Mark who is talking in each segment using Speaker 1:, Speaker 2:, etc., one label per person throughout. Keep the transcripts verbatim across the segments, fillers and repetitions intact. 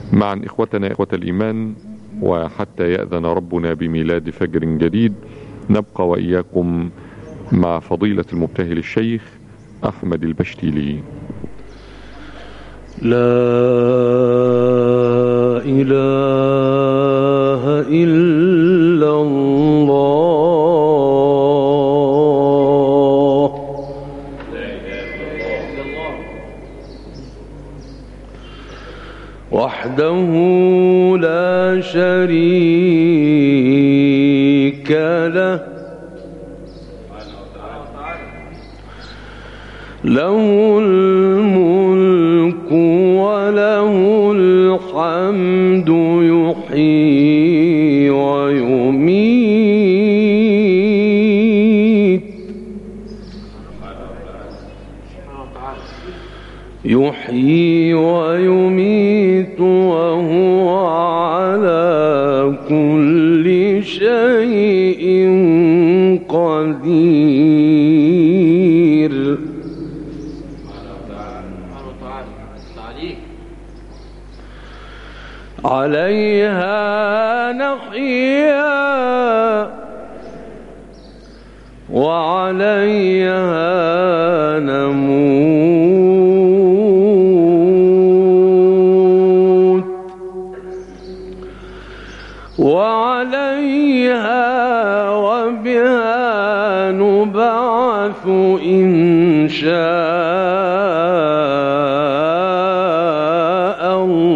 Speaker 1: معا إخوتنا إخوة الإيمان، وحتى يأذن ربنا بميلاد فجر جديد نبقى وإياكم مع فضيلة المبتهل الشيخ أحمد البشتيلي.
Speaker 2: لا إله إلا الله، وحده لا شريك له، له الملك وله الحمد، يحيي ويميت، يحيي ويميت وهو على كل شيء قدير. عليها نحيا وعليها نموت، وعليها وبها نبعث إن شاء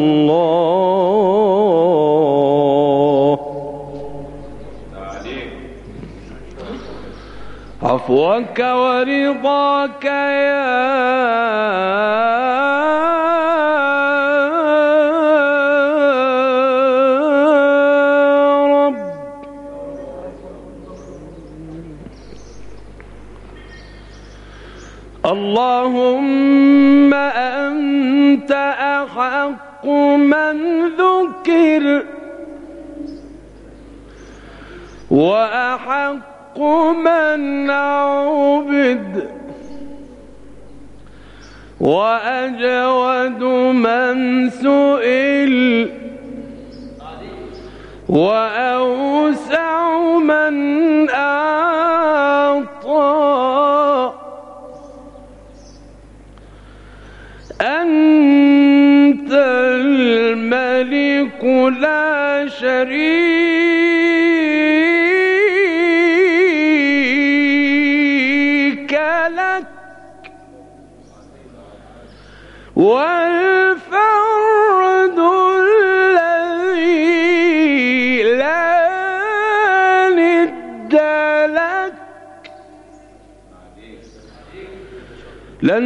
Speaker 2: الله. عفوك ورضاك يا رب، اللهم أنت أحق من ذكر، وأحق من عبد، وأجود من سئل، وأوسع من أعطى. أنت الملك لا شريك لك، والفرد الذي لا ند لك، لن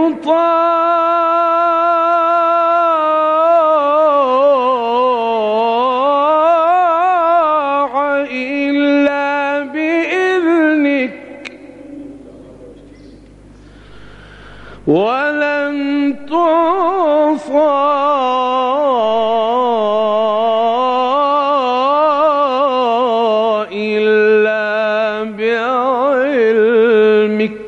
Speaker 2: تطاع إلا بإذنك، ولن تعصى إلا بعلمك.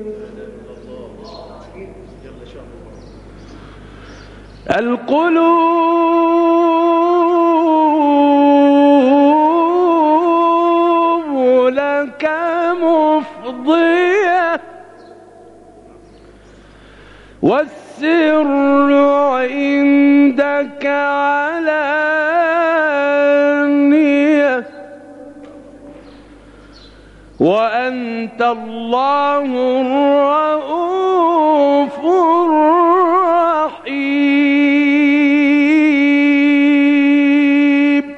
Speaker 2: القلوب لك مفضية، والسر عندك علانية، وأنت الله الرؤوف الرحيم.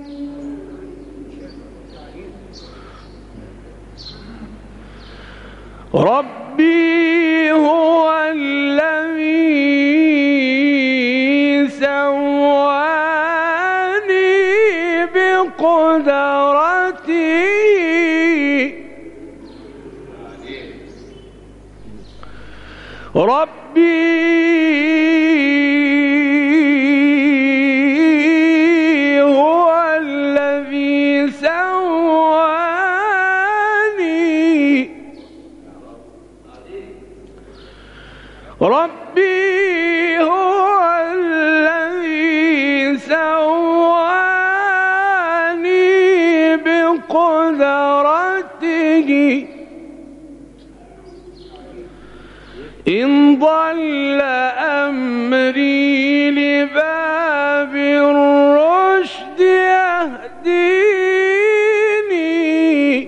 Speaker 2: ربي هو الذي سواني بقدرتي، ربي هو الذي سواني، ربي هو الذي إن ضل أمري لباب الرشد يهديني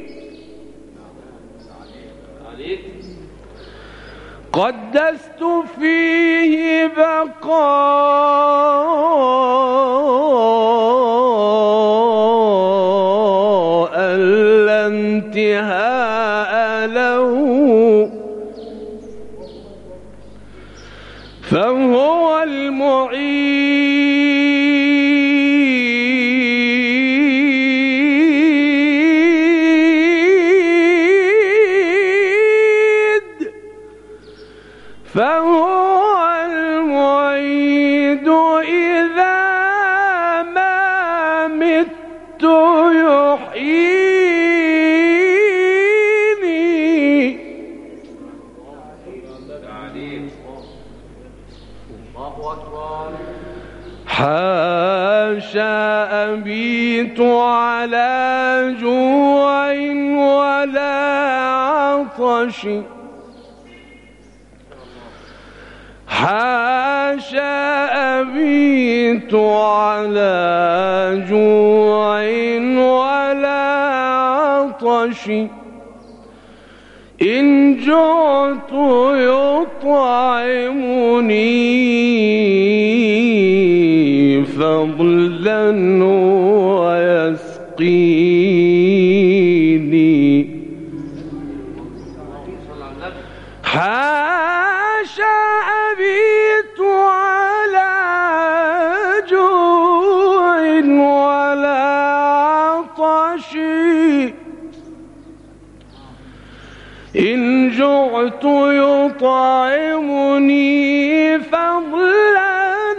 Speaker 2: قدست فيه بقاء لا انتهاء له فهو المعيد فهو المعيد إذا ما مت يحييني حاشا أبيت على جوع ولا عطش حاشا أبيت على جوع ولا عطش إن جعت يطعمني فضلا ويسقيني حاشا أبيت على جوع ولا عطش إن جعت يطعمني فضلا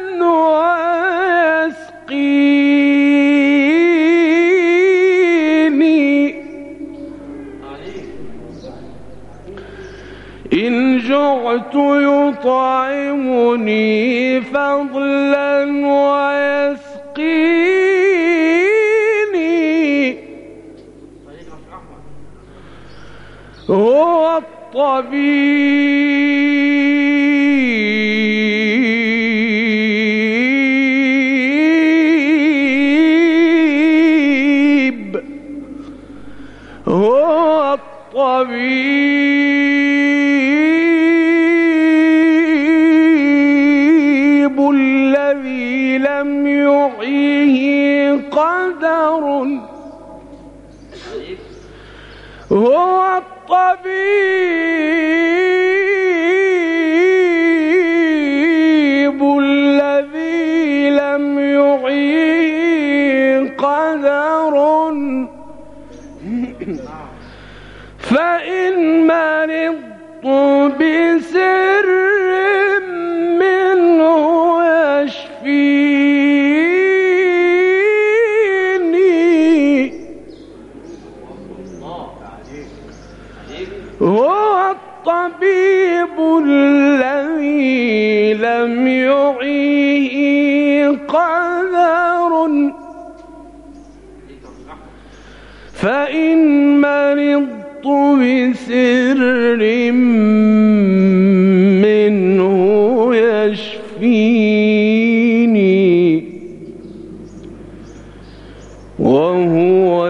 Speaker 2: ويسقيني إن جعت يطعمني فضلا ويسقيني هو الطبيب هو الطبيب الذي لم يعيه قدر هو الطبيب الذي لم يعيه قدر فإن مرضت بسر منه يشفيني هو الطبيب الذي لم يعيه قدر فإن مرضت بسر منه يشفيني وهو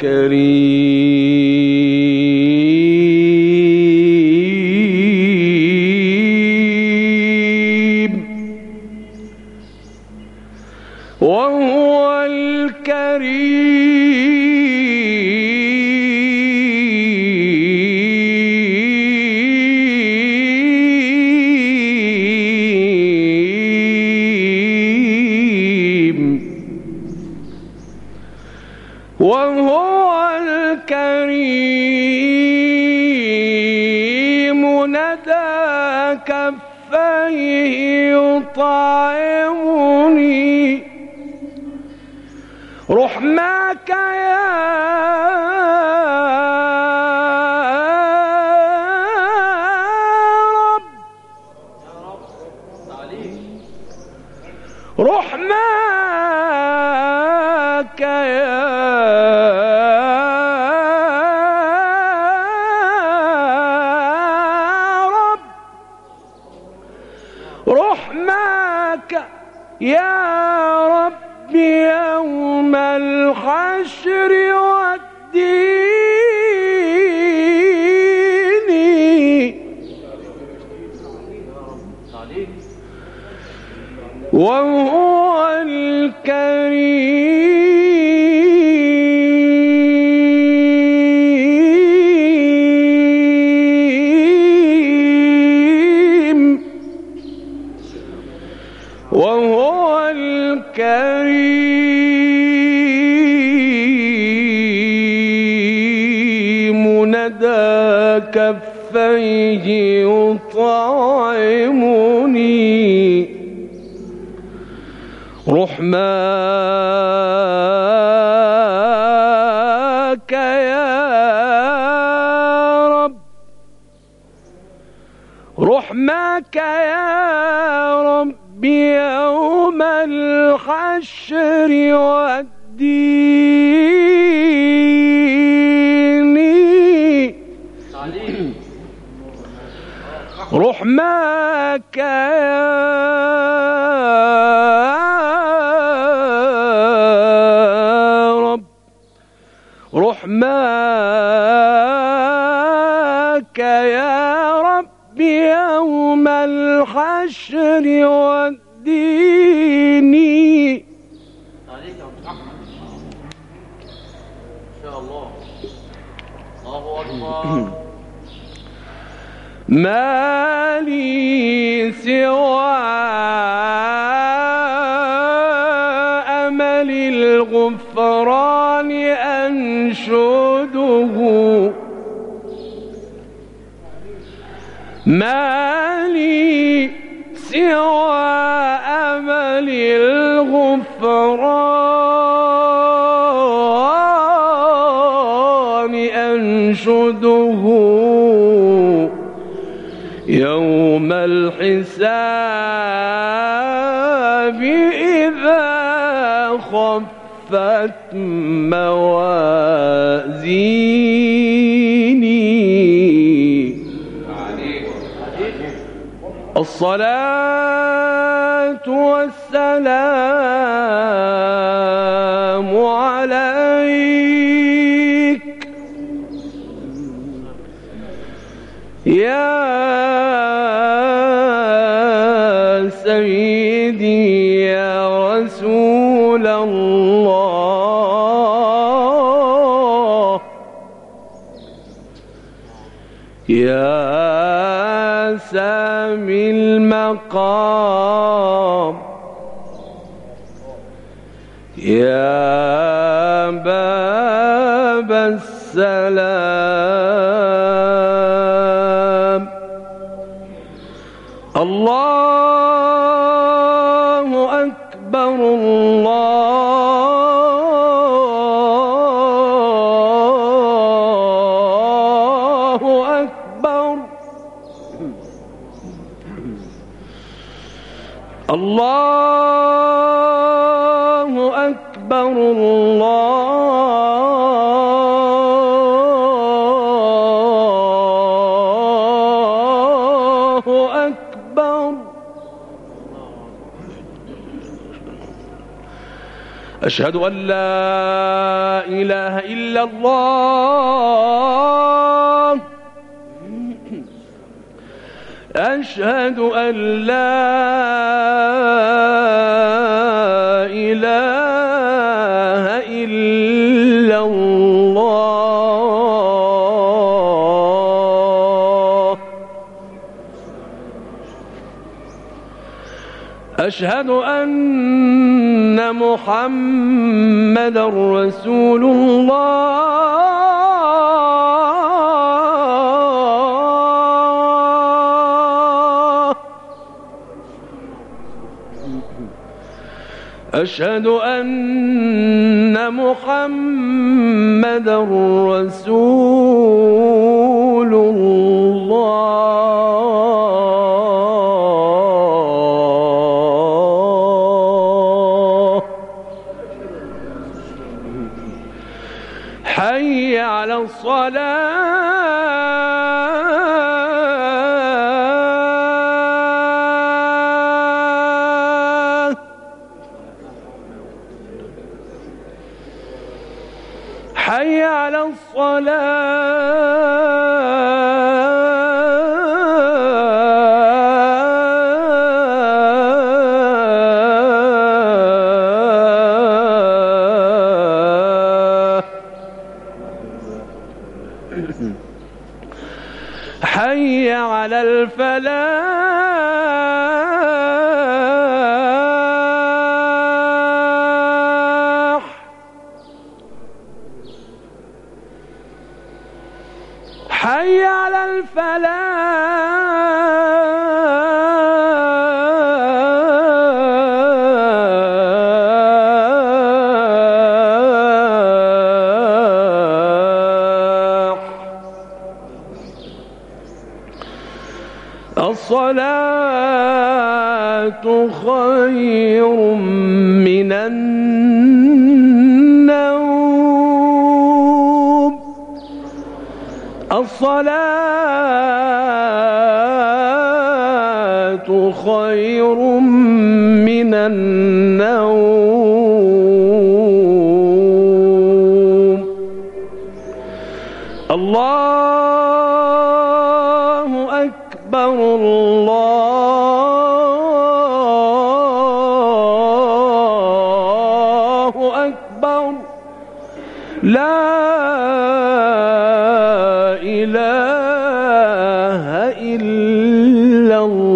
Speaker 2: الكريم وهو الكريم وهو الكريم ندى كفيه يطعمني رحماك يا رب رحماك يا رب رحمك يا رب يوم الحشر والدين وهو الكريم وهو الكريم ندى كفيه يطعمني رحمك يا رب رحمك يا رب يوم الحشر والدين رحمك يا رب رحمك يا رب يوم الحشر والدين
Speaker 3: عليك يا عبد الرحمن ان شاء الله الله اكبر
Speaker 2: ما لي سوى أمل الغفران أنشده ما لي سوى أمل الغفران أنشده يوم الحساب إذا خفت موازيني الصلاة والسلام عليك يا سيدي يا رسول الله يا سامي المقام يا باب السلام الله أكبر الله أكبر الله أكبر الله أكبر أشهد أن لا إله إلا الله أشهد أن لا إله إلا الله أشهد أن محمدا رسول الله أشهد أن محمدا رسول الله حي على الصلاة حي على الصلاة حي على الفلاح حي على الفلاح الصلاة خير من النوم الصلاة خير من النوم الله أكبر الله أكبر لا إله إلا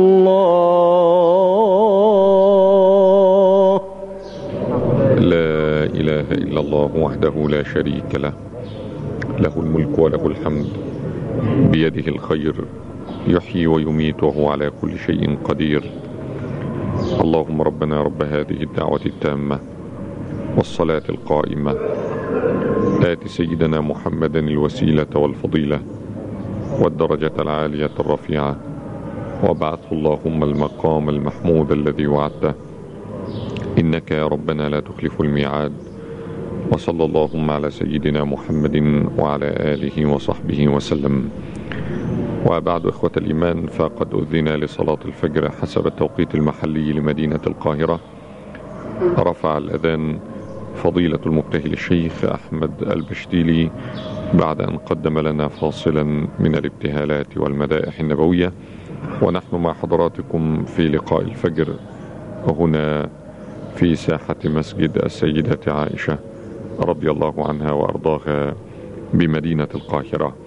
Speaker 2: الله.
Speaker 1: لا إله إلا الله وحده لا شريك له، له الملك وله الحمد، بيده الخير، يحيي ويميت وهو على كل شيء قدير. اللهم ربنا رب هذه الدعوة التامة والصلاة القائمة، آت سيدنا محمدا الوسيلة والفضيلة والدرجة العالية الرفيعة، وابعثه اللهم المقام المحمود الذي وعدته، إنك يا ربنا لا تخلف الميعاد. وصلى اللهم على سيدنا محمد وعلى آله وصحبه وسلم. وبعد إخوة الإيمان، فقد أذن لصلاة الفجر حسب التوقيت المحلي لمدينة القاهرة. رفع الأذان فضيلة المبتهل الشيخ أحمد البشتيلي بعد أن قدم لنا فاصلا من الابتهالات والمدائح النبوية، ونحن مع حضراتكم في لقاء الفجر هنا في ساحة مسجد السيدة عائشة رضي الله عنها وأرضاها بمدينة القاهرة.